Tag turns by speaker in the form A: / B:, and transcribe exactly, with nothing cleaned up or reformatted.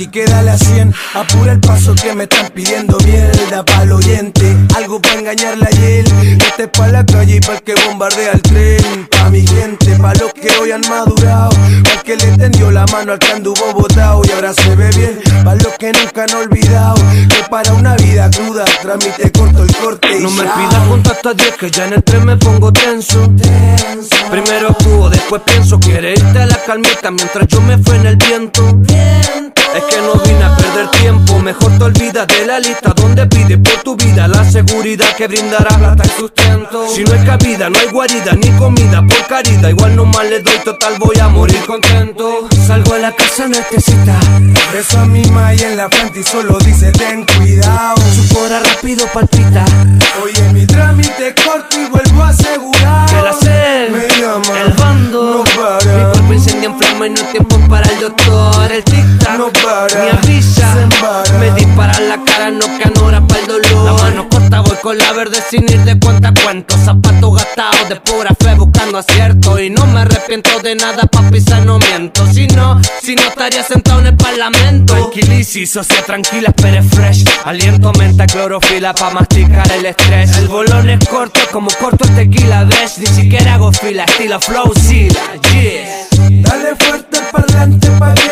A: así que dale a cien. Apura el paso que me están pidiendo mierda pa'l oyente. Algo pa' engañarle a él. Este es pa' la calle y pa' el que bombardea el tren. Pa' mi gente, pa' los que hoy han madurado, pa' el que le tendió la mano al que anduvo botado y ahora se ve bien. Pa' los que nunca han olvidado que para una vida cruda trámite corto el corte y
B: no me
A: chao.
B: pidas contacto a diez que ya en el tren me pongo tenso. tenso. Primero actúo, después pienso. Quiere irte a la calmita mientras yo me fue en el viento. viento. Es que no vine a perder tiempo. Mejor te olvidas de la lista donde pide por tu vida la seguridad que brindará plata y sustento. Si no hay cabida, no hay guarida ni comida por caridad. Igual nomás le doy, total voy a morir contento. Salgo a la casa necesita
A: beso a mi ma y en la frente y solo dice ten cuidado.
B: Su cora rápido palpita.
A: Oye, mi trámite corto y vuelvo a asegurar
B: que la sed,
A: me llama,
B: el bando,
A: no para.
B: Mi cuerpo incendia en flama y no hay tiempo para el doctor. El tic-tac
A: no para,
B: me avisa, me dispara en la cara, no quedan horas para el dolor. La mano corta, voy con la verde sin ir de cuenta a cuento. Zapatos gastados de pura fe buscando acierto. Y no me arrepiento de nada, pa' pisar no miento. Si no, si no estaría sentado en el parlamento. Tranquilisis, socia tranquila, espere fresh. Aliento, menta, clorofila pa' masticar el estrés. El bolón es corto, como corto el tequila, ves. Ni siquiera hago fila, estilo flow, sila, yeah.
A: Dale fuerte al parlante pa' que